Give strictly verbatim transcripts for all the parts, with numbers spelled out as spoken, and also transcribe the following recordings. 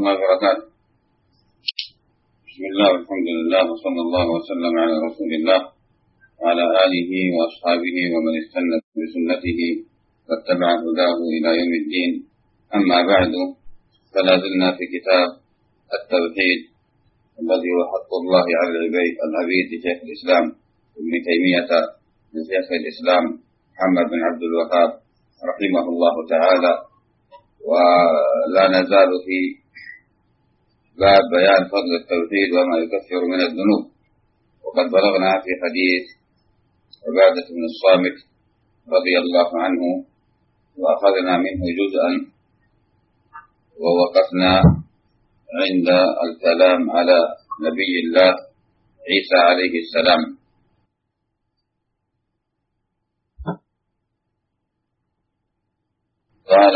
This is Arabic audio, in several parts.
الله وبركاته. بسم الله والحمد لله وصلى الله وسلم على رسول الله وعلى آله وأصحابه ومن استنى بسنته واتبع هداه إلى يوم الدين. أما بعد، فلا زلنا في كتاب التوحيد الذي هو حق الله على العبيد لشيخ الإسلام ابن تيمية من شيخ الإسلام محمد بن عبد الوهاب رحمه الله تعالى. ولا نزال في باب بيان فضل التوحيد وما يكفر من الذنوب، وقد بلغنا في حديث عبادة بن الصامت رضي الله عنه، وأخذنا منه جزءا ووقفنا عند الكلام على نبي الله عيسى عليه السلام. قال: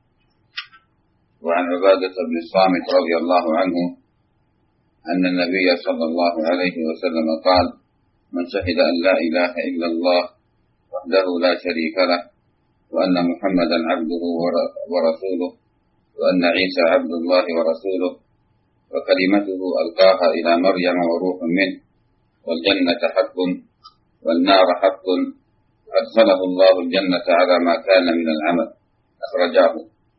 وعن عبادة بن الصامت رضي الله عنه أن النبي صلى الله عليه وسلم قال: من شهد أن لا إله إلا الله وحده لا شريك له وأن محمدا عبده ورسوله وأن عيسى عبد الله ورسوله وكلمته ألقاها إلى مريم وروح منه والجنة حق والنار حق أدخله الله الجنة على ما كان من العمل. أخرجاه.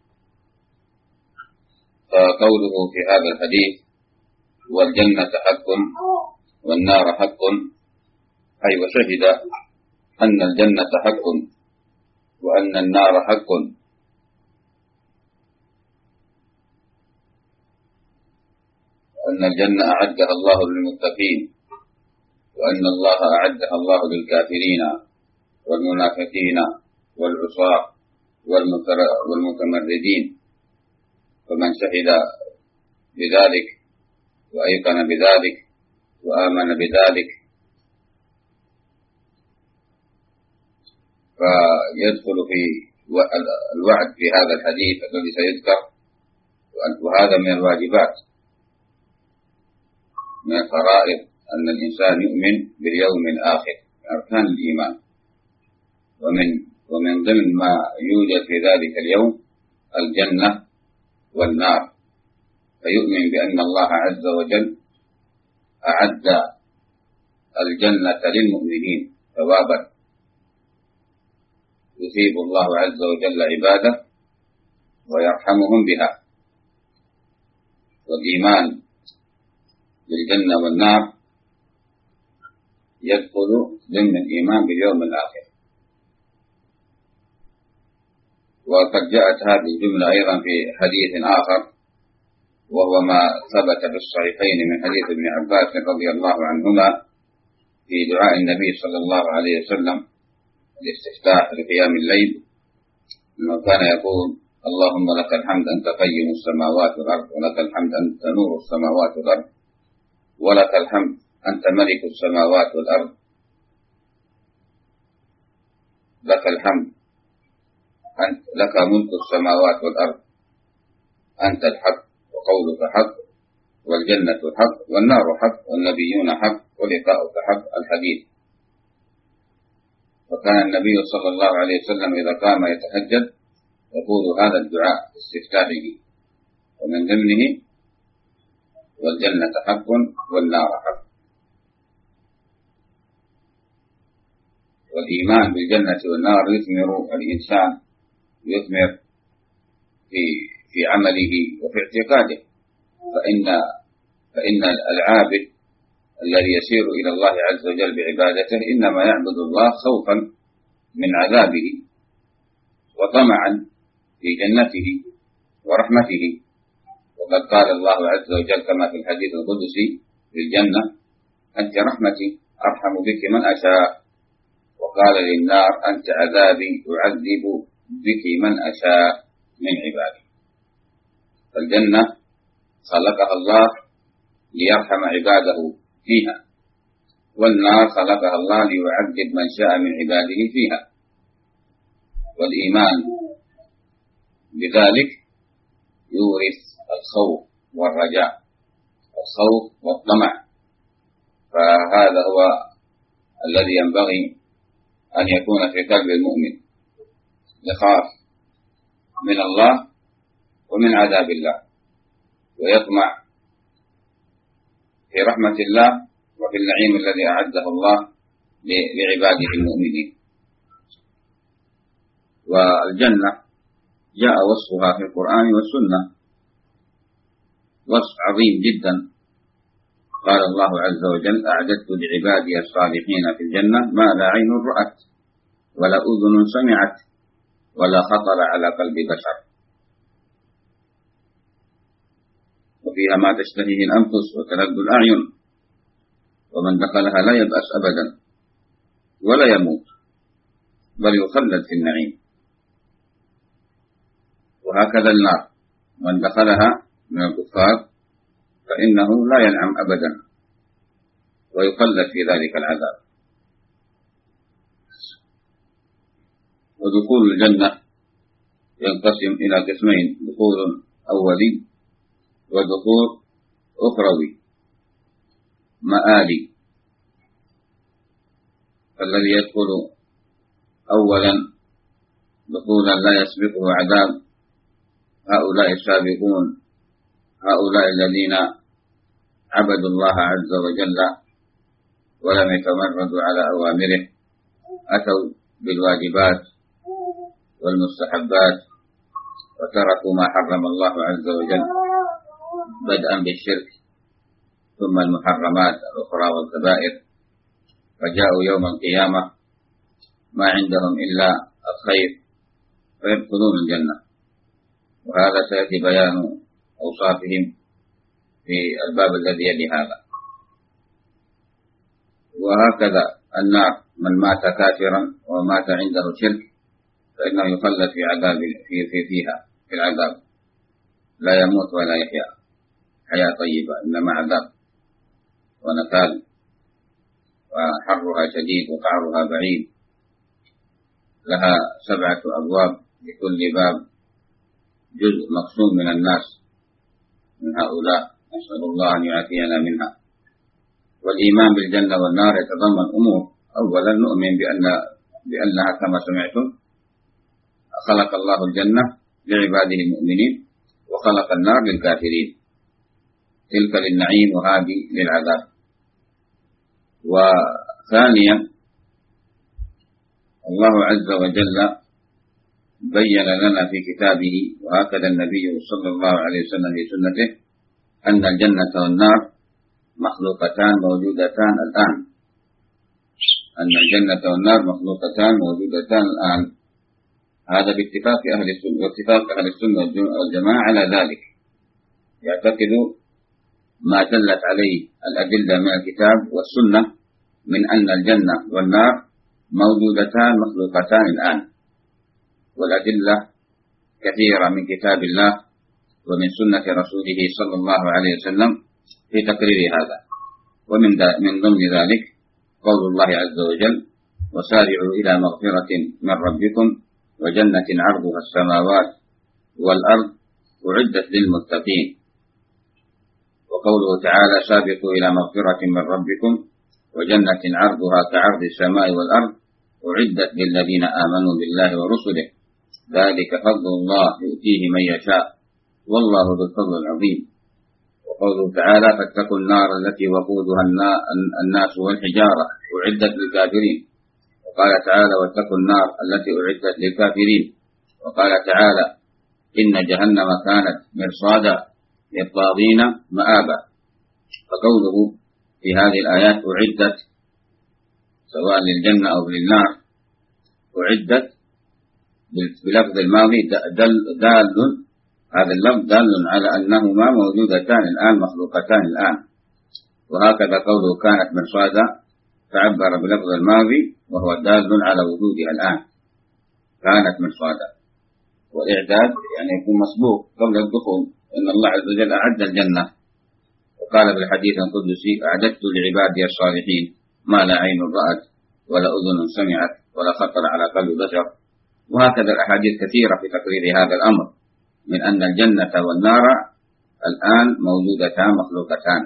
فقوله في هذا الحديث والجنة حق والنار حق، أي وشهد أن الجنة حق وأن النار حق، وأن الجنة أعدها الله للمتقين وأن الله أعدها الله للكافرين والمنافقين والعصاة والمتمردين. فمن شهد بذلك وأيقن بذلك وآمن بذلك فيدخل في الوعد في هذا الحديث الذي سيذكر. وهذا من الواجبات، من الفرائض، أن الإنسان يؤمن باليوم الآخر، أركان الإيمان. ومن ومن ضمن ما يوجد في ذلك اليوم الجنة والنار، فيؤمن بأن الله عز وجل أعد الجنة للمؤمنين ثوابا يثيب الله عز وجل عباده ويرحمهم بها. والإيمان بالجنة والنار يدخل ضمن الإيمان باليوم الآخر. وقد جاءت هذه الجملة أيضا في حديث آخر، وهو ما ثبت في الصحيحين من حديث ابن عباس رضي الله عنهما في دعاء النبي صلى الله عليه وسلم الاستفتاح لقيام الليل، لما كان يقول: اللهم لك الحمد أنت قيم السماوات والأرض، ولك الحمد أنت نور السماوات والأرض، ولك الحمد أنت ملك السماوات والأرض، لك الحمد أنت لك ملك السماوات والأرض، أنت الحق وقولك حق والجنة حق والنار حق والنبيون حق ولقاؤك حق. الحديث. فكان النبي صلى الله عليه وسلم إذا قام يتهجد يقول هذا الدعاء استفتاحه، ومن ضمنه والجنة حق والنار حق. والإيمان بالجنة والنار يثمر الإنسان، يثمر في في عمله وفي اعتقاده. فإن فإن العابد الذي يسير إلى الله عز وجل بعبادته إنما يعبد الله خوفا من عذابه وطمعا في جنته ورحمته. وقد قال الله عز وجل كما في الحديث القدسي في الجنة: أنت رحمتي أرحم بك من أشاء. وقال للنار: أنت عذابي أعذب بك من أشاء من عبادي. فالجنة خلقها الله ليرحم عباده فيها، والنار خلقها الله ليعذب من شاء من عباده فيها. والإيمان بذلك يورث الخوف والرجاء، الخوف والطمع. فهذا هو الذي ينبغي أن يكون في قلب المؤمن، يخاف من الله ومن عذاب الله. ويطمع في رحمة الله وفي النعيم الذي أعده الله لعباده المؤمنين. والجنة جاء وصفها في القرآن والسنة وصف عظيم جدا. قال الله عز وجل: أعددت لعبادي الصالحين في الجنة ما لا عين رأت ولا أذن سمعت ولا خطر على قلب بشر، وفيها ما تشتهيه الأنفس وتلذ الأعين، ومن دخلها لا يبأس أبدا ولا يموت بل يخلد في النعيم. وهكذا النار، من دخلها من الكفار فإنه لا ينعم أبدا ويخلد في ذلك العذاب. ودخول الجنة ينقسم إلى قسمين: دخول أولي ودخول أخروي مآلي. فالذي يدخل أولا دخولا لا يسبقه عذاب هؤلاء السابقون، هؤلاء الذين عبدوا الله عز وجل ولم يتمردوا على أوامره، أتوا بالواجبات والمستحبات وتركوا ما حرم الله عز وجل، بدءا بالشرك ثم المحرمات الأخرى والكبائر، فجاءوا يوم القيامة ما عندهم إلا الخير فيدخلون الجنة. وهذا سيأتي بيان أوصافهم في الباب الذي يلي هذا. وهكذا النار، من مات كافرا ومات عنده شرك فإنه يخلد في عذاب في في فيها في العذاب، لا يموت ولا يحيا حياة طيبة، إنما عذاب ونكال، وحرها شديد وقعرها بعيد. لها سبعة أبواب، لكل باب جزء مقسوم من الناس من هؤلاء، نسأل الله أن يعافينا منها. والإيمان بالجنة والنار يتضمن أمور: أولا نؤمن بأن بأنها كما سمعتم خلق الله الجنة لعباده المؤمنين وخلق النار للكافرين، تلك للنعيم وهذه للعذاب. وثانيا الله عز وجل بين لنا في كتابه، وهكذا النبي صلى الله عليه وسلم في سنته، أن الجنة والنار مخلوقتان موجودتان الآن، أن الجنة والنار مخلوقتان موجودتان الآن. هذا باتفاق أهل السنة، واتفاق أهل السنة والجماعة على ذلك، يعتقد ما دلت عليه الأدلة من الكتاب والسنة من أن الجنة والنار موجودتان مخلوقتان الآن، والأدلة كثيرة من كتاب الله ومن سنة رسوله صلى الله عليه وسلم في تقرير هذا. ومن من ضمن ذلك قول الله عز وجل: وسارعوا إلى مغفرة من ربكم وجنة عرضها السماوات والأرض أعدت للمتقين. وقوله تعالى: سابقوا إلى مغفرة من ربكم وجنة عرضها كعرض السماء والأرض أعدت للذين آمنوا بالله ورسله ذلك فضل الله يؤتيه من يشاء والله ذو الفضل العظيم. وقوله تعالى: فاتقوا النار التي وقودها الناس والحجارة أعدت للكافرين. وقال تعالى: واتقوا النار التي أعدت للكافرين. وقال تعالى: إن جهنم كانت مرصادا للطاغين مآبا. فقوله في هذه الآيات أعدت سواء للجنة أو للنار، أعدت بلفظ الماضي دل دال، هذا اللفظ دال على أنهما موجودتان الآن مخلوقتان الآن. وهكذا قوله كانت مرصادا تعبر بلفظ الماضي وهو دال على وجودها الآن، كانت مرصادا. والإعداد يعني يكون مسبوق قبل الدخول، إن الله عز وجل أعد الجنة، وقال بالحديث القدسي: أعددت لعبادي الصالحين ما لا عين رأت ولا أذن سمعت ولا خطر على قلب بشر. وهكذا الأحاديث كثيرة في تقرير هذا الأمر من أن الجنة والنار الآن موجودتان مخلوقتان.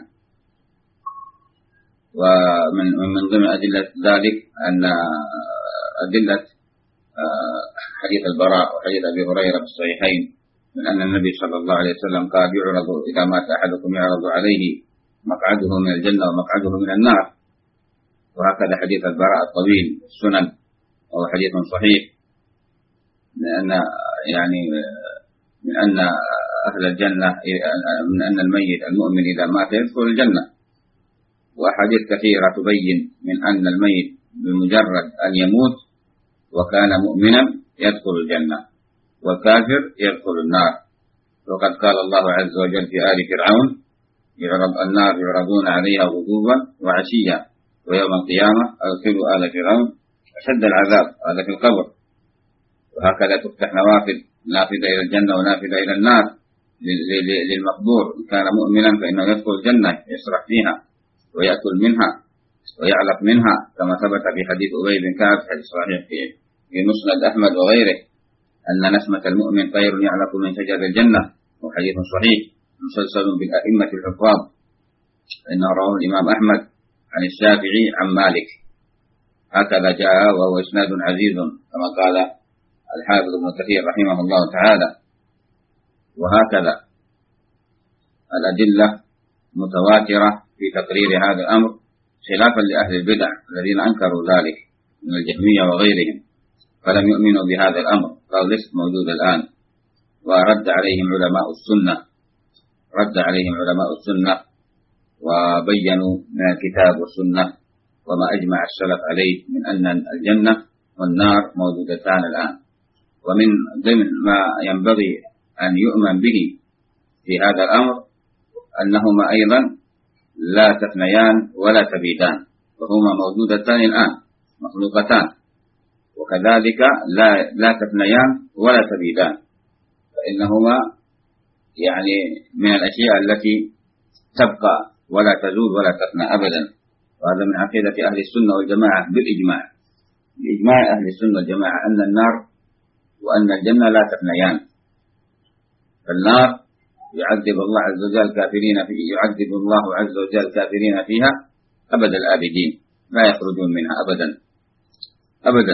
ومن من ضمن أدلة ذلك أن أدلة حديث البراء وحديث أبي هريرة في الصحيحين من أن النبي صلى الله عليه وسلم قال يعرض إذا مات أحدكم يعرض عليه مقعده من الجنة ومقعده من النار. وهكذا حديث البراء الطويل السنن وهو حديث صحيح من أن يعني من أن أهل الجنة من أن الميت المؤمن إذا مات يدخل الجنة. وأحاديث كثيرة تبين من أن الميت بمجرد أن يموت وكان مؤمنا يدخل الجنة والكافر يدخل النار. وقد قال الله عز وجل في آل فرعون يعرض النار يعرضون عليها غدوا وعشيا ويوم القيامة أدخلوا آل فرعون أشد العذاب. هذا في القبر. وهكذا تفتح نوافذ نافذة إلى الجنة ونافذة إلى النار للمقبور إن كان مؤمنا فإنه يدخل الجنة يسرح فيها ويأكل منها ويعلق منها كما ثبت في حديث أبي بن كعب حديث صحيح في مسند أحمد وغيره أن نسمة المؤمن طير يعلق من شجر الجنة. وحديث صحيح مسلسل بالأئمة الحفاظ إنه رواه الإمام أحمد عن الشافعي عن مالك. هكذا جاء وهو إسناد عزيز كما قال الحافظ ابن كثير رحمه الله تعالى. وهكذا الأدلة متواترة في تقرير هذا الأمر خلافا لأهل البدع الذين أنكروا ذلك من الجهمية وغيرهم فلم يؤمنوا بهذا الأمر قال ليس موجود الآن. ورد عليهم علماء السنة رد عليهم علماء السنة وبينوا من الكتاب والسنة وما أجمع السلف عليه من أن الجنة والنار موجودتان الآن. ومن ضمن ما ينبغي أن يؤمن به في هذا الأمر أنهما أيضا لا تفنيان ولا تبيدان وهما موجودتان الآن مخلوقتان. وكذلك لا لا تفنيان ولا تبيدان فإنهما يعني من الأشياء التي تبقى ولا تزول ولا تفنى أبدا. وهذا من عقيدة أهل السنة والجماعة بالإجماع بإجماع أهل السنة والجماعة أن النار وأن الجنة لا تفنيان. فالنار يعذب الله عز وجل الكافرين فيه يعذب الله عز وجل الكافرين فيها أبد الآبدين لا يخرجون منها أبدا أبدا.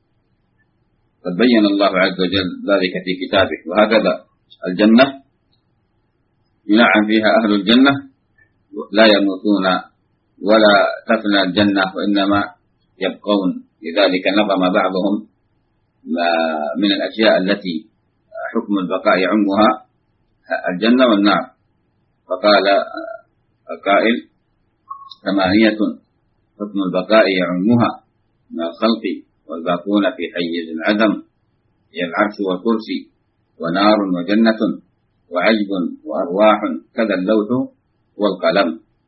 قد بين الله عز وجل ذلك في كتابه. وهكذا الجنة ينعم فيها أهل الجنة لا يموتون ولا تفنى الجنة وإنما يبقون. لذلك نظم بعضهم من الأشياء التي حكم البقاء يعمها الجنة والنار فقال القائل ثمانية حكم البقاء يعمها من الخلق والباقون في حيز العدم هي العرش والكرسي ونار وجنة وعجب وأرواح كذا اللوح والقلم.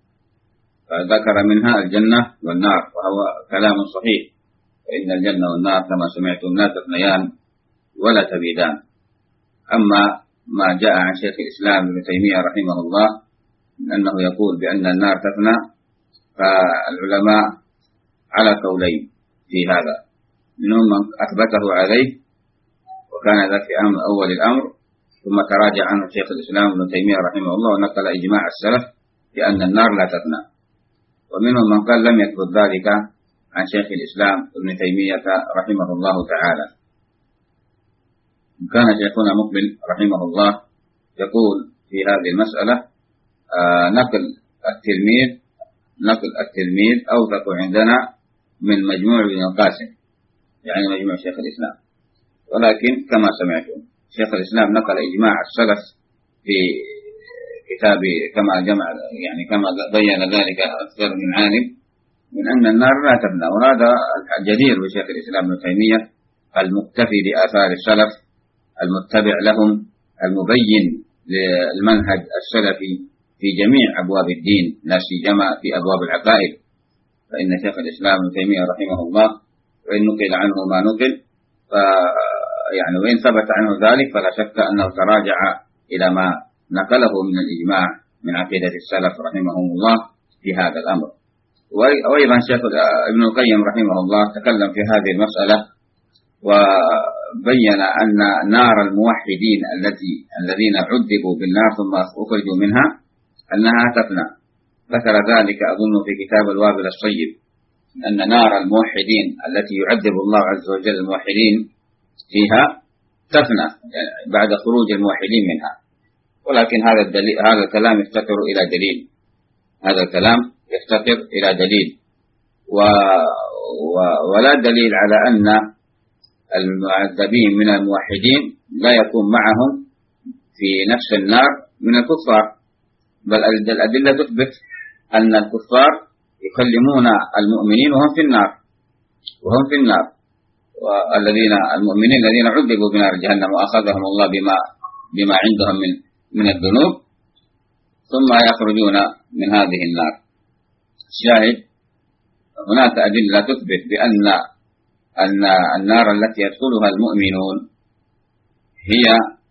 فذكر منها الجنة والنار وهو كلام صحيح فإن الجنة والنار كما سمعتم لا تفنيان ولا تبيدان. أما ما جاء عن شيخ الإسلام ابن تيمية رحمه الله من أنه يقول بأن النار تفنى فالعلماء على قولين في هذا منهم من أثبته عليه وكان ذلك في أول الأمر ثم تراجع عنه شيخ الإسلام ابن تيمية رحمه الله ونقل إجماع السلف بأن النار لا تفنى. ومنهم من قال لم يثبت ذلك عن شيخ الإسلام ابن تيمية رحمه الله تعالى. كان شيخنا مقبل رحمه الله يقول في هذه المسألة آه نقل التلميذ نقل التلميذ أوثق عندنا من مجموع ابن القاسم يعني مجموع شيخ الإسلام. ولكن كما سمعتم شيخ الإسلام نقل إجماع السلف في كتاب كما جمع يعني كما بين ذلك أكثر من عالم من أن النار لا تفنى. وهذا الجدير بشيخ الإسلام ابن تيمية المكتفي بآثار السلف المتبع لهم المبين للمنهج السلفي في جميع أبواب الدين لا سيما في أبواب العقائد. فإن شيخ الإسلام ابن تيمية رحمه الله وإن نقل عنه ما نقل ف يعني وإن ثبت عنه ذلك فلا شك أنه تراجع إلى ما نقله من الإجماع من عقيدة السلف رحمهم الله في هذا الأمر. وأيضا شيخ ابن القيم رحمه الله تكلم في هذه المسألة وبين أن نار الموحدين التي الذين عذبوا بالنار ثم أخرجوا منها أنها تفنى. ذكر ذلك أظن في كتاب الوابل الصيب أن نار الموحدين التي يعذب الله عز وجل الموحدين فيها تفنى يعني بعد خروج الموحدين منها. ولكن هذا الدليل، هذا الكلام يفتقر إلى دليل، هذا الكلام يفتقر إلى دليل و... و... ولا دليل على أن المعذبين من الموحدين لا يكون معهم في نفس النار من الكفار، بل الأدلة تثبت أن الكفار يكلمون المؤمنين وهم في النار، وهم في النار، والذين المؤمنين الذين عذبوا بنار جهنم وأخذهم الله بما بما عندهم من من الذنوب ثم يخرجون من هذه النار. الشاهد هناك أدلة تثبت بأن أن النار التي يدخلها المؤمنون هي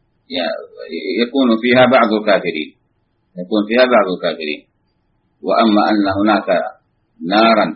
يكون فيها بعض الكافرين، يكون فيها بعض الكافرين. وأما أن هناك نارا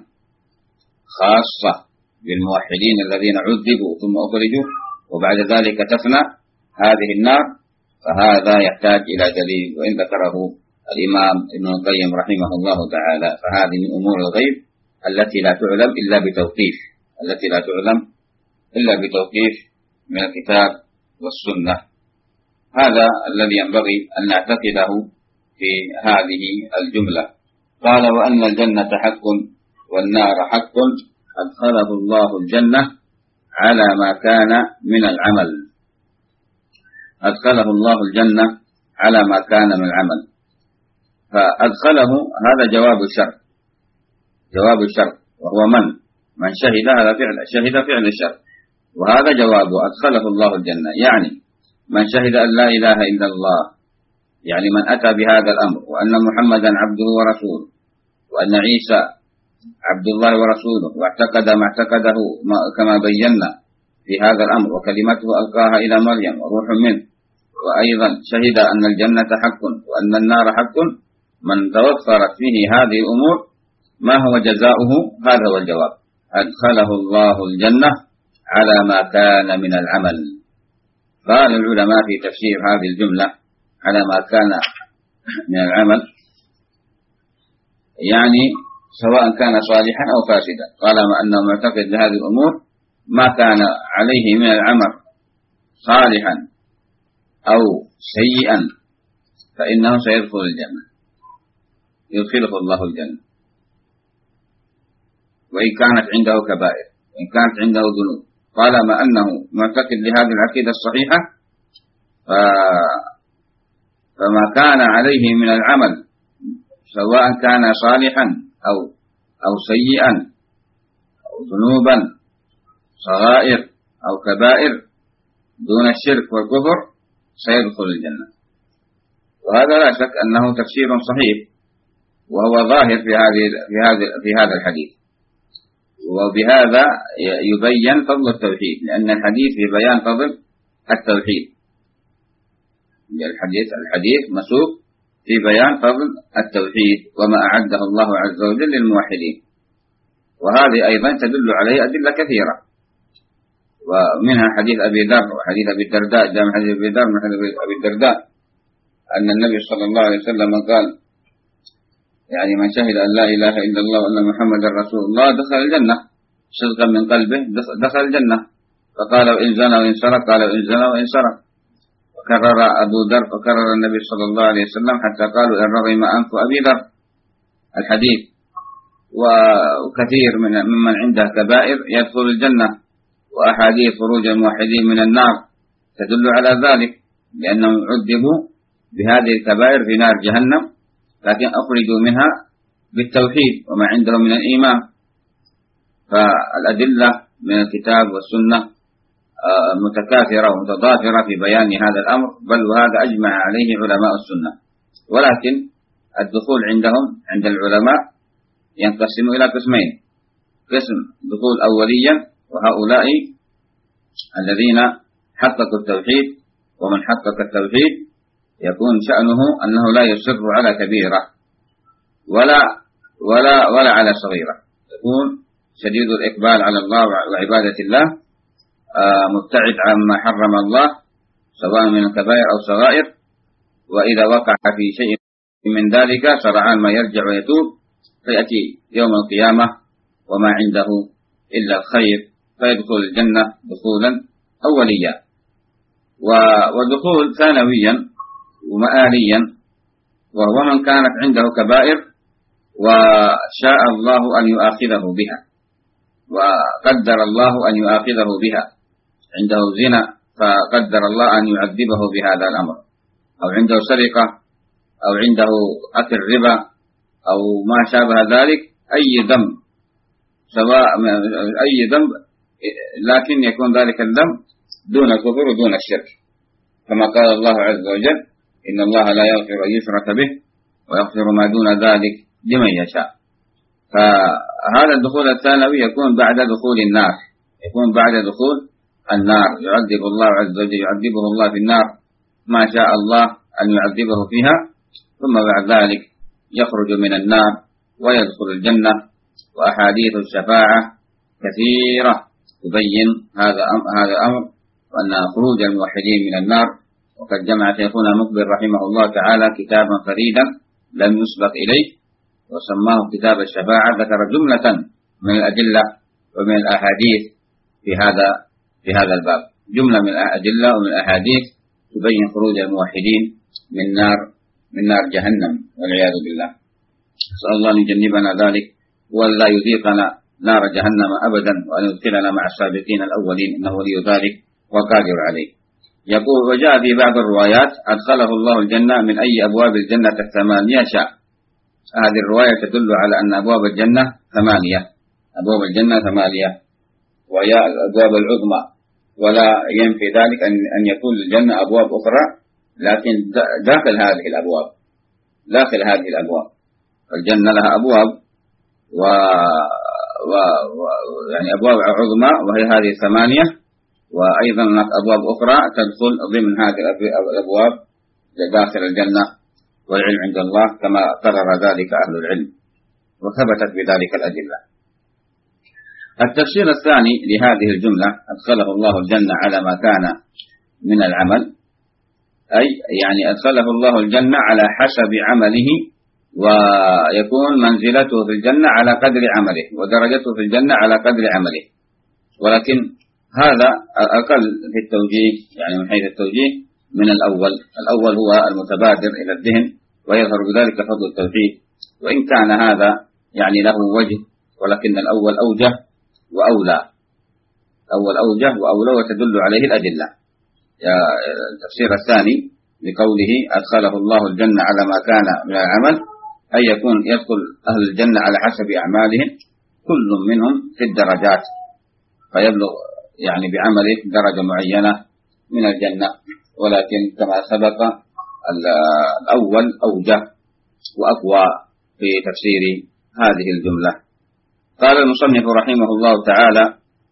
خاصة بالموحدين الذين عذبوا ثم أخرجوا وبعد ذلك تفنى هذه النار، فهذا يحتاج إلى دليل، وإن ذكره الإمام ابن القيم رحمه الله تعالى فهذه من أمور الغيب التي لا تعلم إلا بتوقيف، التي لا تعلم إلا بتوقيف من الكتاب والسنة. هذا الذي ينبغي أن نعتقده في هذه الجملة. قال: وأن الجنة حق والنار حق أدخله الله الجنة على ما كان من العمل، أدخله الله الجنة على ما كان من العمل. فأدخله هذا جواب الشرط، جواب الشرط وهو من من شهد، هذا فعل شهد فعل الشرط، وهذا جوابه أدخله الله الجنة، يعني من شهد أن لا إله إلا الله، يعني من أتى بهذا الأمر، وأن محمدا عبده ورسوله، وأن عيسى عبد الله ورسوله، واعتقد ما اعتقده كما بينا في هذا الأمر، وكلمته ألقاها إلى مريم وروح منه، وأيضا شهد أن الجنة حق وأن النار حق. من توفرت فيه هذه الأمور ما هو جزاؤه؟ هذا هو الجواب: أدخله الله الجنة على ما كان من العمل. قال العلماء في تفسير هذه الجملة على ما كان من العمل، يعني سواء كان صالحا أو فاسدا، طالما أنه معتقد بهذه الأمور ما كان عليه من العمل صالحا أو سيئا فإنه سيدخل الجنة، يدخله الله الجنة، وإن كانت عنده كبائر، وإن كانت عنده ذنوب، طالما أنه معتقد لهذه العقيدة الصحيحة فما كان عليه من العمل سواء كان صالحا أو أو سيئا أو ذنوبا صغائر أو كبائر دون الشرك والكفر سيدخل الجنة. وهذا لا شك أنه تفسير صحيح، وهو ظاهر في هذه في هذا في هذا الحديث، وبهذا يبين فضل التوحيد، لأن الحديث في بيان فضل التوحيد. الحديث الحديث مسوق في بيان فضل التوحيد وما أعده الله عز وجل للموحدين. وهذه أيضا تدل عليه أدلة كثيرة، ومنها حديث أبي ذر وحديث أبي الدرداء، جاء من حديث أبي ذر من حديث أبي الدرداء أن النبي صلى الله عليه وسلم قال: يعني من شهد أن لا إله إلا الله وأن محمدا رسول الله دخل الجنة صدقا من قلبه، دخل الجنة. فقال: وإن زنى وإن سرق، قال: وإن زنى وإن سرق. وكرر أبو ذر فكرر النبي صلى الله عليه وسلم حتى قالوا: إن رغم أنف أبي ذر الحديث. وكثير من ممن عنده كبائر يدخل الجنة، وأحاديث خروج الموحدين من النار تدل على ذلك، لأنهم عذبوا بهذه الكبائر في نار جهنم، لكن أخرجوا منها بالتوحيد وما عندهم من الإيمان. فالأدلة من الكتاب والسنة متكاثرة ومتضافرة في بيان هذا الأمر، بل وهذا أجمع عليه علماء السنة. ولكن الدخول عندهم عند العلماء ينقسم إلى قسمين: قسم دخول أوليا، وهؤلاء الذين حققوا التوحيد، ومن حقق التوحيد يكون شأنه أنه لا يصر على كبيرة ولا ولا ولا على صغيرة، يكون شديد الإقبال على الله وعبادة الله، مبتعد عما حرم الله سواء من الكبائر أو صغائر، وإذا وقع في شيء من ذلك سرعان ما يرجع ويتوب، فيأتي يوم القيامة وما عنده إلا الخير، فيدخل الجنة دخولا أوليا. ودخول ثانويا ومآليا، وهو من كانت عنده كبائر وشاء الله أن يؤاخذه بها، وقدر الله أن يؤاخذه بها، عنده زنا فقدر الله أن يعذبه بهذا الأمر، أو عنده سرقة، أو عنده أكل ربا، أو ما شابه ذلك، أي ذنب، سواء أي ذنب، لكن يكون ذلك الذنب دون الكفر ودون الشرك، كما قال الله عز وجل: إن الله لا يغفر أن يشرك به ويغفر ما دون ذلك لمن يشاء. فهذا الدخول الثانوي يكون بعد دخول النار، يكون بعد دخول النار، يعذب الله عز وجل، يعذبه الله في النار ما شاء الله أن يعذبه فيها، ثم بعد ذلك يخرج من النار ويدخل الجنة. وأحاديث الشفاعة كثيرة تبين هذا هذا الأمر، وأن خروج الموحدين من النار. وقد جمع شيخنا مقبل رحمه الله تعالى كتابا فريدا لم يسبق إليه، وسماه كتاب الشفاعة، ذكر جملة من الأدلة ومن الأحاديث في هذا في هذا الباب، جملة من الأدلة ومن الأحاديث تبين خروج الموحدين من نار من نار جهنم والعياذ بالله. نسأل الله أن يجنبنا ذلك، ولا يذيقنا نار جهنم أبدا، وأن يدخلنا مع السابقين الأولين، إنه ولي ذلك وقادر عليه. يقول: وجاء في بعض الروايات: أدخله الله الجنة من أي أبواب الجنة الثمانية شاء. هذه الرواية تدل على أن أبواب الجنة ثمانية، أبواب الجنة ثمانية، وهي الأبواب العظمى، ولا ينفي ذلك أن أن يكون للجنة أبواب أخرى، لكن داخل هذه الأبواب، داخل هذه الأبواب الجنة لها أبواب، و, و... و... يعني أبواب عظمى وهي هذه ثمانية، وأيضا هناك أبواب أخرى تدخل ضمن هذه الأبواب داخل الجنة، والعلم عند الله كما قرر ذلك أهل العلم، وثبتت بذلك الأدلة. التفسير الثاني لهذه الجملة: أدخله الله الجنة على ما كان من العمل، أي يعني أدخله الله الجنة على حسب عمله، ويكون منزلته في الجنة على قدر عمله، ودرجته في الجنة على قدر عمله. ولكن هذا أقل في التوجيه، يعني من حيث التوجيه من الأول. الأول هو المتبادر إلى الذهن، ويظهر بذلك فضل التوحيد، وإن كان هذا يعني له وجه، ولكن الأول أوجه وأولى، أول أوجه وأولى، وتدل عليه الأدلة. التفسير الثاني لقوله: أدخله الله الجنة على ما كان من العمل، أي يكون يدخل أهل الجنة على حسب أعمالهم، كل منهم في الدرجات، فيبلغ يعني بعمله درجة معينة من الجنة. ولكن كما سبق الأول أوجه وأقوى في تفسير هذه الجملة. قال المصنف رحمه الله تعالى: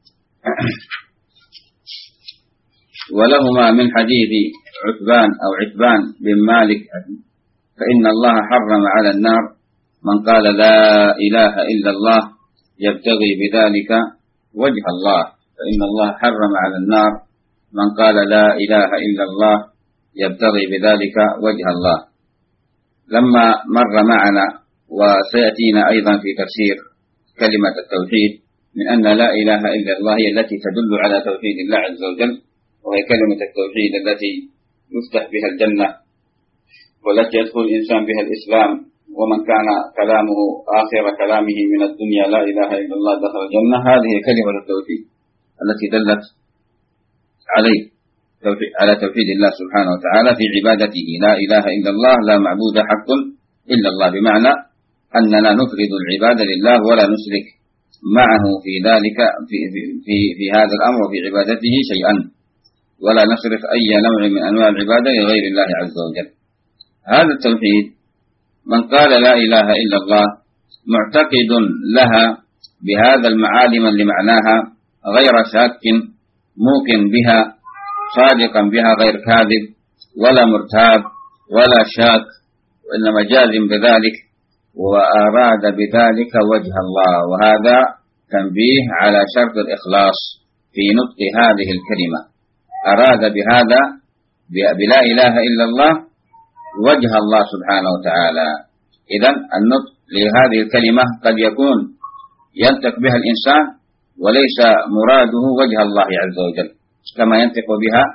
ولهما من حديث عتبان أو عتبان بن مالك: فإن الله حرم على النار من قال لا إله إلا الله يبتغي بذلك وجه الله. فإن الله حرم على النار من قال لا إله إلا الله يبتغي بذلك وجه الله. لما مر معنا وسيأتينا أيضا في تفسير كلمة التوحيد من أن لا إله إلا الله هي التي تدل على توحيد الله عز وجل، وهي كلمة التوحيد التي يفتح بها الجنة، والتي يدخل الإنسان بها الإسلام. ومن كان كلامه آخر كلامه من الدنيا لا إله إلا الله دخل الجنة. هذه كلمة التوحيد التي دلت عليه على توحيد الله سبحانه وتعالى في عبادته. لا إله إلا الله، لا معبود حق إلا الله، بمعنى أننا نفرد العبادة لله ولا نشرك معه في ذلك في, في, في, في هذا الأمر وفي عبادته شيئا، ولا نصرف أي نوع من أنواع العبادة لغير الله عز وجل. هذا التوحيد من قال لا إله إلا الله معتقد لها بهذا المعالم لمعناها، غير شاك، موقن بها، صادقا بها، غير كاذب ولا مرتاب ولا شاك، وإنما جازم بذلك، وأراد بذلك وجه الله. وهذا تنبيه على شرط الإخلاص في نطق هذه الكلمة. أراد بهذا بلا إله إلا الله وجه الله سبحانه وتعالى. إذن النطق لهذه الكلمة قد يكون ينطق بها الإنسان وليس مراده وجه الله عز وجل، كما ينطق بها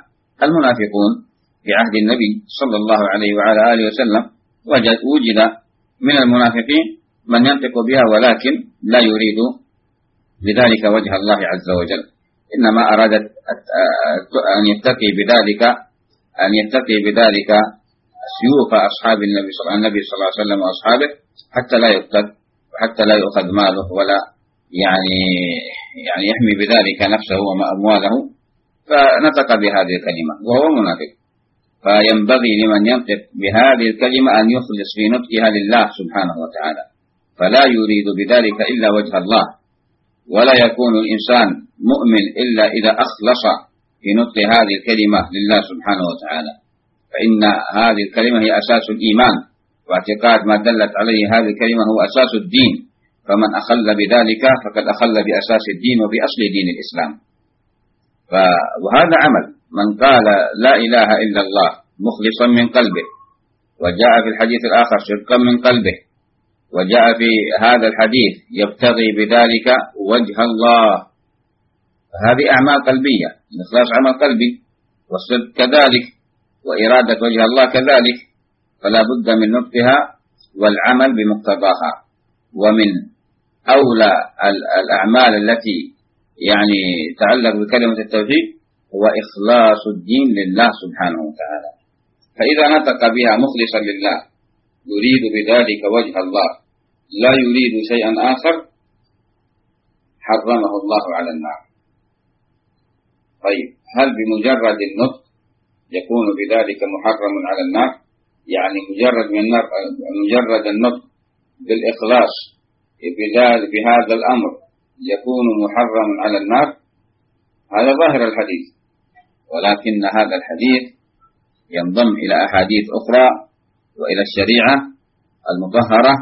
المنافقون في عهد النبي صلى الله عليه وعلى آله وسلم وجد, وجد من المنافقين من ينطق بها ولكن لا يريد بذلك وجه الله عز وجل، إنما أرادت أن يتقي بذلك أن يتقي بذلك سيوف أصحاب النبي صلى الله عليه وسلم وأصحابه حتى لا يقتل وحتى لا يؤخذ ماله ولا يعني يعني يحمي بذلك نفسه وأمواله، فنطق بهذه الكلمة وهو منافق. فينبغي لمن ينطق بهذه الكلمة أن يخلص في نطقها لله سبحانه وتعالى، فلا يريد بذلك إلا وجه الله، ولا يكون الإنسان مؤمن إلا إذا أخلص في نطق هذه الكلمة لله سبحانه وتعالى، فإن هذه الكلمة هي أساس الإيمان، واعتقاد ما دلت عليه هذه الكلمة هو أساس الدين، فمن أخل بذلك فقد أخل بأساس الدين وبأصل دين الإسلام. وهذا عمل من قال لا إله إلا الله مخلصا من قلبه، وجاء في الحديث الآخر صدقا من قلبه، وجاء في هذا الحديث يبتغي بذلك وجه الله، هذه أعمال قلبية، الإخلاص عمل قلبي، والصدق كذلك، وإرادة وجه الله كذلك، فلا بد من نطقها والعمل بمقتضاها. ومن أولى الأعمال التي يعني تعلق بكلمة التوحيد هو إخلاص الدين لله سبحانه وتعالى، فإذا نطق بها مخلصا لله يريد بذلك وجه الله لا يريد شيئا آخر حرمه الله على النار. طيب، هل بمجرد النطق يكون بذلك محرم على النار؟ يعني مجرد من مجرد النطق بالإخلاص بهذا الأمر يكون محرم على النار؟ هذا ظاهر الحديث، ولكن هذا الحديث ينضم إلى أحاديث أخرى وإلى الشريعة المطهرة،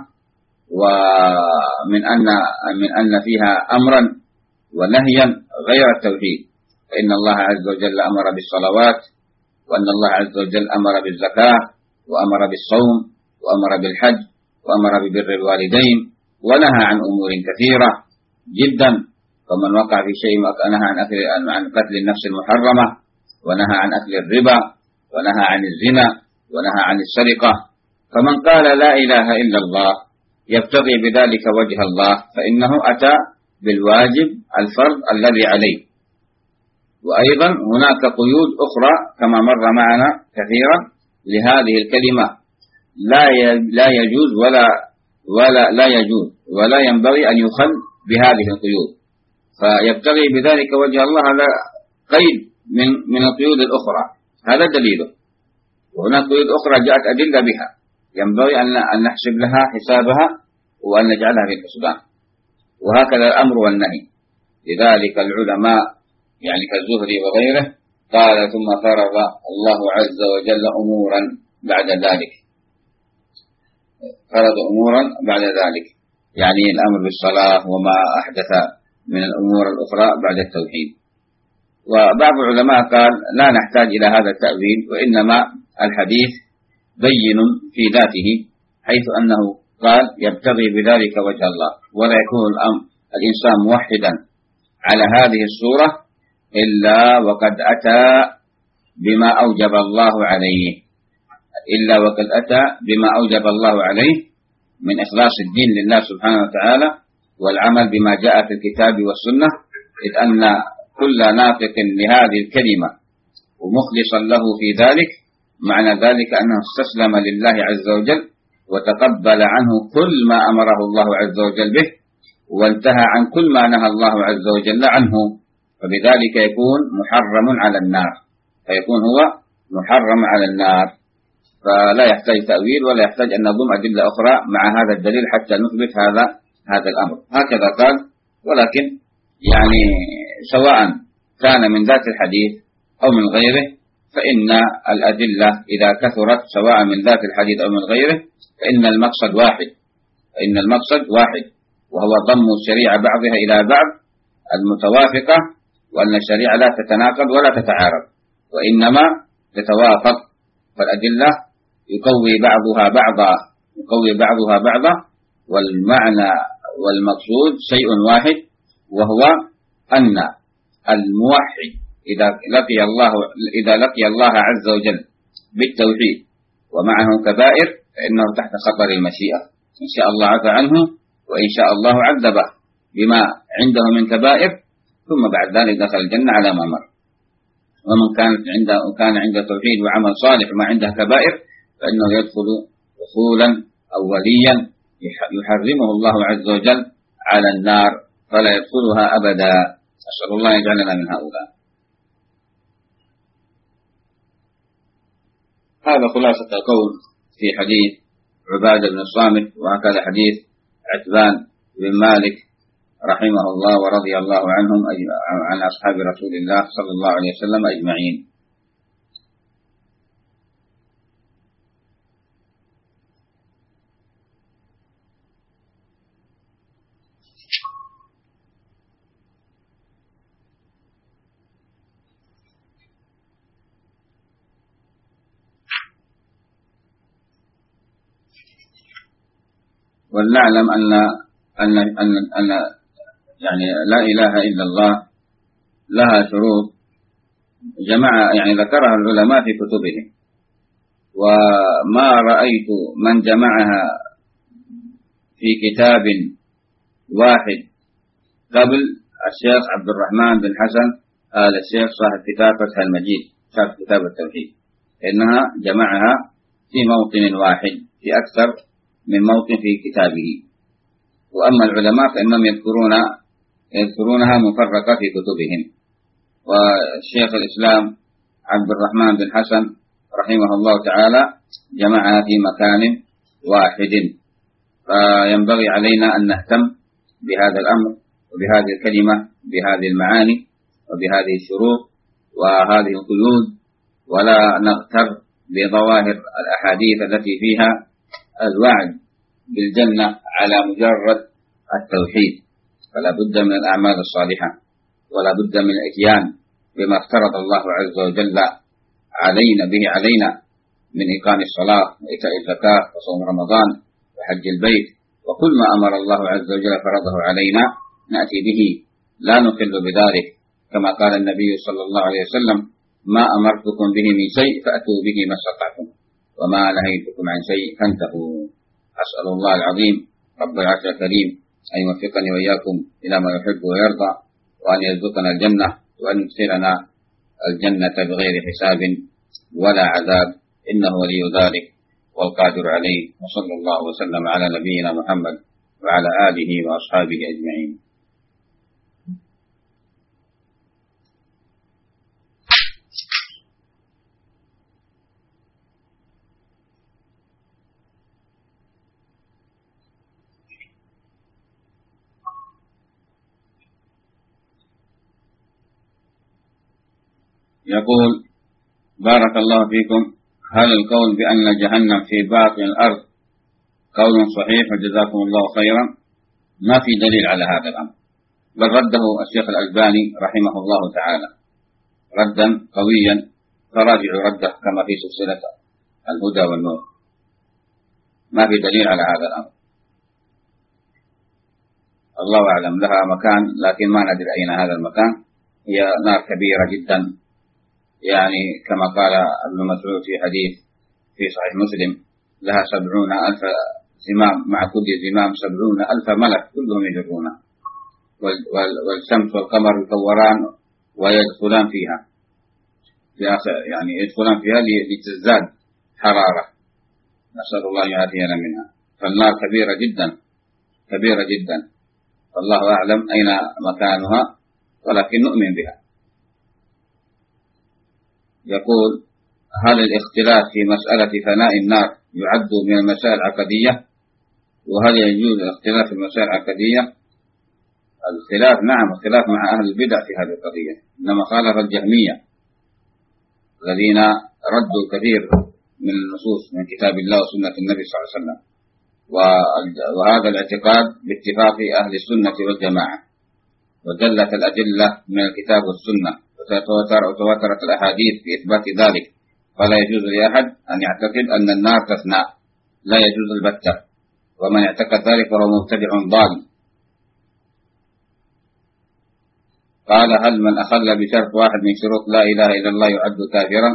ومن أن من أن فيها أمرا ونهيا غير التوحيد، فإن الله عز وجل أمر بالصلوات، وأن الله عز وجل أمر بالزكاة، وأمر بالصوم، وأمر بالحج، وأمر ببر الوالدين، ونهى عن أمور كثيرة جدا. فمن وقع في شيء نهى عن أكل عن قتل النفس المحرمة، ونهى عن أكل الربا، ونهى عن الزنا، ونهى عن السرقة. فمن قال لا إله إلا الله يبتغي بذلك وجه الله فإنه أتى بالواجب الفرض الذي عليه. وأيضا هناك قيود أخرى كما مر معنا كثيرا لهذه الكلمة، لا لا يجوز ولا ولا لا يجوز ولا ينبغي أن يخل بهذه القيود، فيبتغي بذلك وجه الله هذا قيد من من القيود الأخرى، هذا دليله. وهناك قيود أخرى جاءت أدلة بها ينبغي أن نحسب لها حسابها وأن نجعلها في الحسبان، وهكذا الأمر والنهي. لذلك العلماء يعني كالزهري وغيره قال ثم فرض الله عز وجل أمورا بعد ذلك، فرض أمورا بعد ذلك يعني الأمر بالصلاة وما أحدث من الأمور الأخرى بعد التوحيد. وبعض العلماء قال لا نحتاج إلى هذا التأويل، وإنما الحديث بين في ذاته، حيث أنه قال يبتغي بذلك وجه الله، ولا يكون الأمر الإنسان موحدا على هذه الصورة إلا وقد أتى بما أوجب الله عليه إلا وقد أتى بما أوجب الله عليه من إخلاص الدين لله سبحانه وتعالى، والعمل بما جاء في الكتاب والسنة، إذ أن كل ناطق لهذه الكلمة ومخلصا له في ذلك معنى ذلك أنه استسلم لله عز وجل وتقبل عنه كل ما أمره الله عز وجل به، وانتهى عن كل ما نهى الله عز وجل عنه، فبذلك يكون محرم على النار، فيكون هو محرم على النار. فلا يحتاج تأويل ولا يحتاج أن نضم أدلة أخرى مع هذا الدليل حتى نثبت هذا هذا الأمر. هكذا قال. ولكن يعني سواء كان من ذات الحديث أو من غيره، فإن الأدلة إذا كثرت سواء من ذات الحديث أو من غيره فإن المقصد واحد فإن المقصد واحد وهو ضم الشريعة بعضها إلى بعض المتوافقة، وأن الشريعة لا تتناقض ولا تتعارض وإنما تتوافق، فالأدلة يقوي بعضها بعضا يقوي بعضها بعضا والمعنى والمقصود شيء واحد، وهو أن الموحد إذا لقي الله إذا لقي الله عز وجل بالتوحيد ومعه كبائر فإنه تحت خطر المشيئة، إن شاء الله عفى عنه وإن شاء الله عذبه بما عنده من كبائر، ثم بعد ذلك دخل الجنة على ما مر. ومن كانت عنده وكان عنده توحيد وعمل صالح وما عنده كبائر فإنه يدخل دخولا أوليا يحرمه الله عز وجل على النار فلا يدخلها أبدا. أسأل الله يجعلنا من هؤلاء. هذا خلاصة القول في حديث عبادة بن الصامت، وهكذا حديث عتبان بن مالك رحمه الله ورضي الله عنهم عن أصحاب رسول الله صلى الله عليه وسلم أجمعين. ولنعلم أن أن أن أن يعني لا إله إلا الله لها شروط جمع يعني ذكرها العلماء في كتبهم، وما رأيت من جمعها في كتاب واحد قبل الشيخ عبد الرحمن بن حسن آل الشيخ صاحب كتاب فتح المجيد صاحب كتاب التوحيد، إنها جمعها في موطن واحد في أكثر من موطن في كتابه. وأما العلماء فإنهم يذكرون يذكرونها مفرقة في كتبهم. والشيخ الإسلام عبد الرحمن بن حسن رحمه الله تعالى جمعها في مكان واحد، فينبغي علينا أن نهتم بهذا الأمر وبهذه الكلمة بهذه المعاني وبهذه الشروط وهذه القيود، ولا نغتر بظواهر الأحاديث التي فيها الوعد بالجنة على مجرد التوحيد. فلا بد من الأعمال الصالحة، ولا بد من الإتيان بما افترض الله عز وجل علينا به علينا من إقام الصلاة وإيتاء الزكاة وصوم رمضان وحج البيت، وكل ما أمر الله عز وجل فرضه علينا نأتي به لا نقل بذلك، كما قال النبي صلى الله عليه وسلم: ما أمرتكم به من شيء فأتوا به ما استطعتم وما نهيتكم عن شيء فانتهوا. أسأل الله العظيم رب العرش الكريم أن يوفقني وإياكم إلى ما يحب ويرضى، وأن يرزقنا الجنة، وأن يدخلنا الجنة بغير حساب ولا عذاب، إنه ولي ذلك والقادر عليه. وصلى الله وسلم على نبينا محمد وعلى آله وأصحابه أجمعين. يقول: بارك الله فيكم، هل القول بأن جهنم في باطن الأرض قول صحيح وجزاكم الله خيرا؟ ما في دليل على هذا الأمر، بل رده الشيخ الألباني رحمه الله تعالى ردا قويا، فراجعوا رده كما في سلسلة الهدى والنور. ما في دليل على هذا الأمر، الله أعلم. لها مكان لكن ما ندري أين هذا المكان. هي نار كبيرة جدا، يعني كما قال ابن مسعود في حديث في صحيح مسلم: لها سبعون ألف زمام، مع كل زمام سبعون ألف ملك كلهم يجرونه، والشمس والقمر يكوران ويدخلان فيها في آخر يعني يدخلان فيها لتزداد حرارة، نسأل الله أن يعافينا منها. فالنار كبيرة جدا كبيرة جدا، والله أعلم أين مكانها، ولكن نؤمن بها. يقول: هل الاختلاف في مسألة فناء النار يعد من المسائل العقدية؟ وهل يجوز الاختلاف في المسائل العقدية؟ الاختلاف نعم، اختلاف مع أهل البدع في هذه القضية، إنما خالف الجهمية الذين ردوا كثير من النصوص من كتاب الله وسنة النبي صلى الله عليه وسلم. وهذا الاعتقاد باتفاق أهل السنة والجماعة، ودلت الأدلة من الكتاب والسنة، وتواترت الأحاديث في إثبات ذلك، فلا يجوز لأحد أن يعتقد أن النار تفنى، لا يجوز البتة، ومن اعتقد ذلك فهو مبتدع ضال. قال هل من أخل بشرط واحد من شروط لا إله إلا الله يعد كافرا؟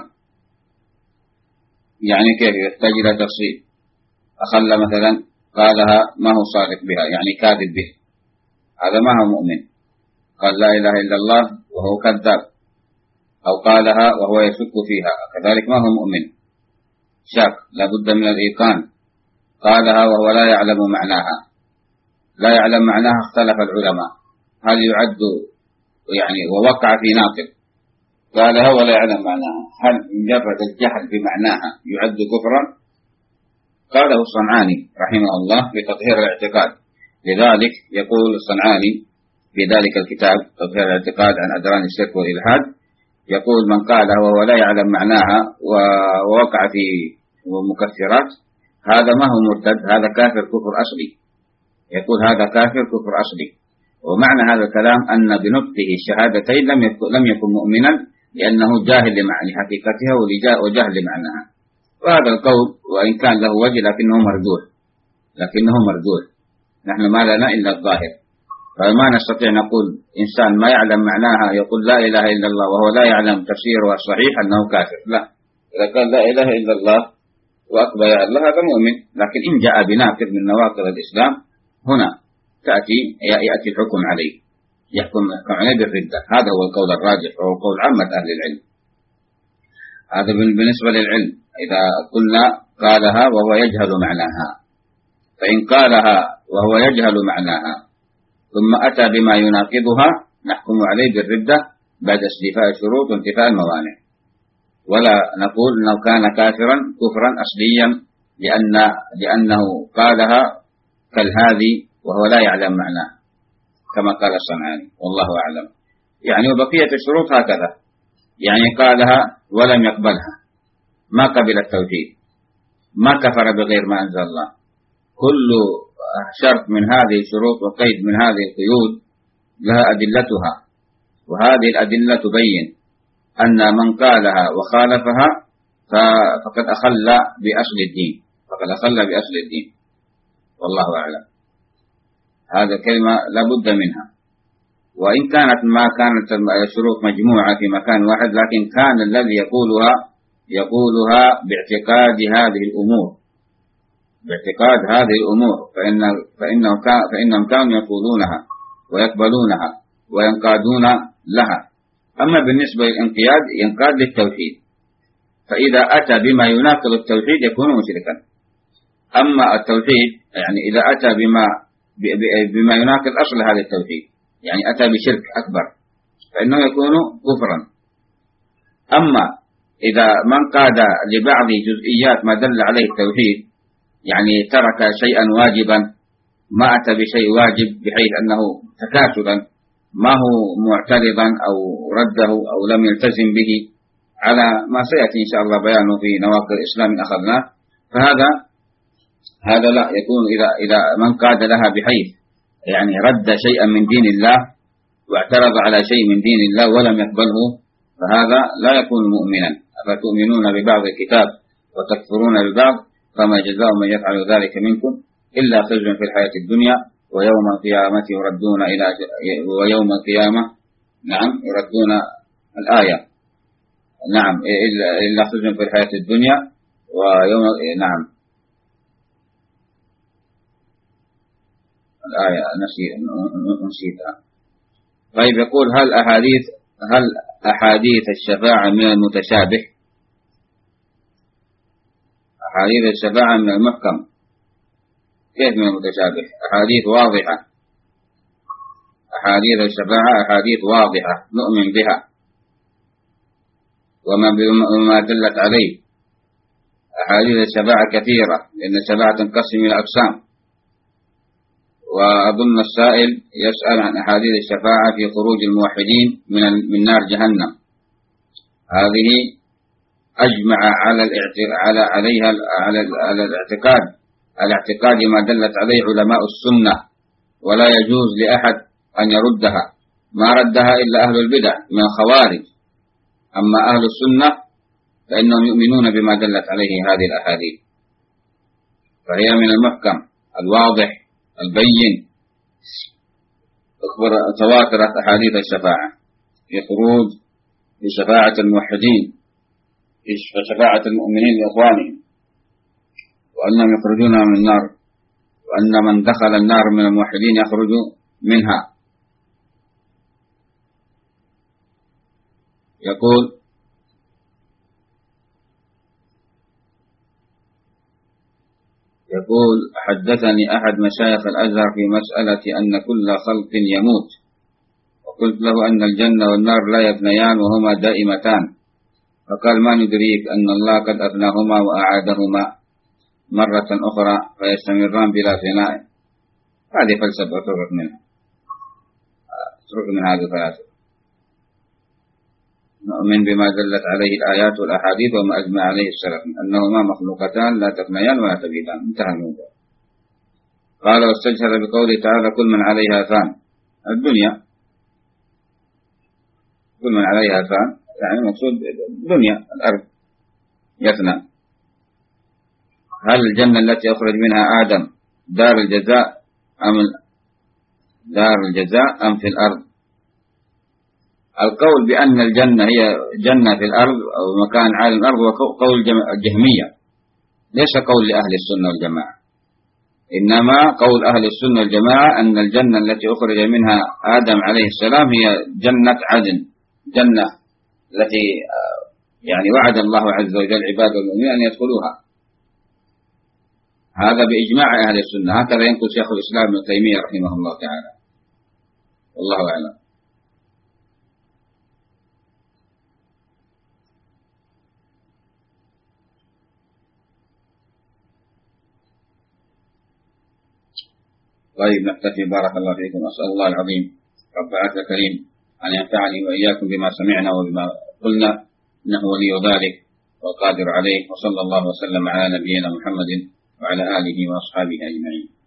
يعني كيف؟ يحتاج إلى تفصيل. أخل مثلا قالها ما هو صادق بها، يعني كاذب به، هذا ما هو مؤمن. قال لا إله إلا الله وهو كذاب، أو قالها وهو يشك فيها، كذلك ما هو مؤمن، شاك، لابد من الإيقان. قالها وهو لا يعلم معناها، لا يعلم معناها، اختلف العلماء هل يعد يعني ووقع في ناقض، قالها ولا يعلم معناها، هل مجرد الجهل بمعناها يعد كفرا؟ قاله الصنعاني رحمه الله في تطهير الاعتقاد. لذلك يقول الصنعاني في ذلك الكتاب تطهير الاعتقاد عن أدران الشرك والإلحاد، يقول من قالها وهو لا يعلم معناها ووقع في مكفرات، هذا ما هو مرتد، هذا كافر كفر أصلي. يقول هذا كافر كفر أصلي. ومعنى هذا الكلام أن بنطقه الشهادتين لم يكن, لم يكن مؤمنا، لأنه جاهل لمعنى حقيقتها وجاهل لمعناها. وهذا القول وإن كان له وجه لكنه مرجوح، لكنه مرجوح. نحن ما لنا إلا الظاهر، فما نستطيع نقول إنسان ما يعلم معناها يقول لا إله إلا الله وهو لا يعلم تفسيرها الصحيح أنه كافر، لا. إذا قال لا إله إلا الله وأكبر يا الله هذا مؤمن. لكن إن جاء بناقض من نواقض الإسلام هنا تأتي يأتي الحكم عليه، يحكم عليه بالردة. هذا هو القول الراجح وهو قول عامة أهل العلم. هذا بالنسبة للعلم. إذا قلنا قالها وهو يجهل معناها، فإن قالها وهو يجهل معناها ثم أتى بما يناقضها نحكم عليه بالردة بعد استيفاء الشروط وانتفاء الموانع، ولا نقول أنه كان كافرا كفرا أصليا لأن لأنه قالها كالهادي وهو لا يعلم معناه كما قال الصنعاني، والله أعلم. يعني وبقية الشروط هكذا، يعني قالها ولم يقبلها، ما قبل التوحيد، ما كفر بغير ما أنزل الله. كل شرط من هذه الشروط وقيد من هذه القيود لها أدلتها، وهذه الأدلة تبين أن من قالها وخالفها فقد أخل بأصل الدين، فقد أخل بأصل الدين، والله أعلم. هذا كلمة لا بد منها، وإن كانت ما كانت الشروط مجموعة في مكان واحد، لكن كان الذي يقولها يقولها باعتقاد هذه الأمور، باعتقاد هذه الأمور، فإن فإنه كان فإنهم كانوا يقولونها ويقبلونها وينقادون لها. أما بالنسبة للانقياد ينقاد للتوحيد، فإذا أتى بما يناقض التوحيد يكون مشركا. أما التوحيد يعني إذا أتى بما بما يناقض أصل هذا التوحيد، يعني أتى بشرك أكبر، فإنه يكون كفرا. أما إذا من قاد لبعض جزئيات ما دل عليه التوحيد، يعني ترك شيئا واجبا، ما أتى بشيء واجب بحيث أنه تكاسلا، ما هو معترضا أو رده أو لم يلتزم به على ما سيأتي إن شاء الله بيانه في نواقض الإسلام إن أخذناه، فهذا هذا لا يكون إذا إذا من قاد لها بحيث يعني رد شيئا من دين الله واعترض على شيء من دين الله ولم يقبله، فهذا لا يكون مؤمنا. أفتؤمنون ببعض الكتاب وتكفرون ببعض، فما جزاء من يفعل ذلك منكم إلا خزي في الحياة الدنيا ويوم القيامة يردون إلى ويوم القيامة نعم يردون الآية نعم إلا خزي في الحياة الدنيا ويوم نعم الآية نسيتها. طيب يقول هل أحاديث هل أحاديث الشفاعة من المتشابه؟ أحاديث الشفاعة من المحكم. كيف من المتشابه؟ أحاديث واضحة، أحاديث الشفاعة أحاديث واضحة نؤمن بها وما دلت عليه. أحاديث الشفاعة كثيرة لأن الشفاعة تنقسم إلى أقسام، وأظن السائل يسأل عن أحاديث الشفاعة في خروج الموحدين من من نار جهنم. هذه أجمع على على عليها على على الاعتقاد على اعتقاد ما دلت عليه علماء السنة، ولا يجوز لأحد أن يردها، ما ردها إلا أهل البدع من الخوارج. أما أهل السنة فإنهم يؤمنون بما دلت عليه هذه الأحاديث، فهي من المحكم الواضح البين، أخبر تواترت أحاديث الشفاعة. في خروج في شفاعة الموحدين، في شفاعة المؤمنين لإخوانهم، وأنهم يخرجون من النار، وأن من دخل النار من الموحدين يخرج منها. يقول: يقول حدثني أحد مشايخ الأزهر في مسألة أن كل خلق يموت، وقلت له أن الجنة والنار لا يفنيان وهما دائمتان، فقال: ما ندريك أن الله قد أفناهما وأعادهما مرة أخرى فيستمران بلا فناء. هذه فلسفة اترك منها، اترك من هذه الفلاسفة. نؤمن بما دلت عليه الآيات والأحاديث وما أجمع عليه السلف أنهما مخلوقتان لا تفنيان ولا تبيدان. انتهى الموضوع. قال: واستجهر بقوله تعالى: كل من عليها فان. الدنيا كل من عليها فان، يعني المقصود الدنيا، الأرض يفنى. هل الجنة التي أخرج منها آدم دار الجزاء أم دار الجزاء أم في الأرض؟ القول بأن الجنة هي جنة في الأرض أو مكان عالي الأرض هو قول الجهمية، ليس قول لأهل السنة والجماعة. إنما قول أهل السنة والجماعة أن الجنة التي أخرج منها آدم عليه السلام هي جنة عدن، جنة التي يعني وعد الله عز وجل عباده المؤمنين أن يدخلوها. هذا بإجماع أهل السنة، هكذا ينقل شيخ الإسلام ابن تيمية رحمه الله تعالى، والله أعلم. طيب نكتفي، بارك الله فيكم. أسأل الله العظيم رب العرش الكريم أن ينفعني وإياكم بما سمعنا وبما قلنا، إنه ولي ذلك والقادر عليه. وصلى الله وسلم على نبينا محمد وعلى آله وأصحابه أجمعين.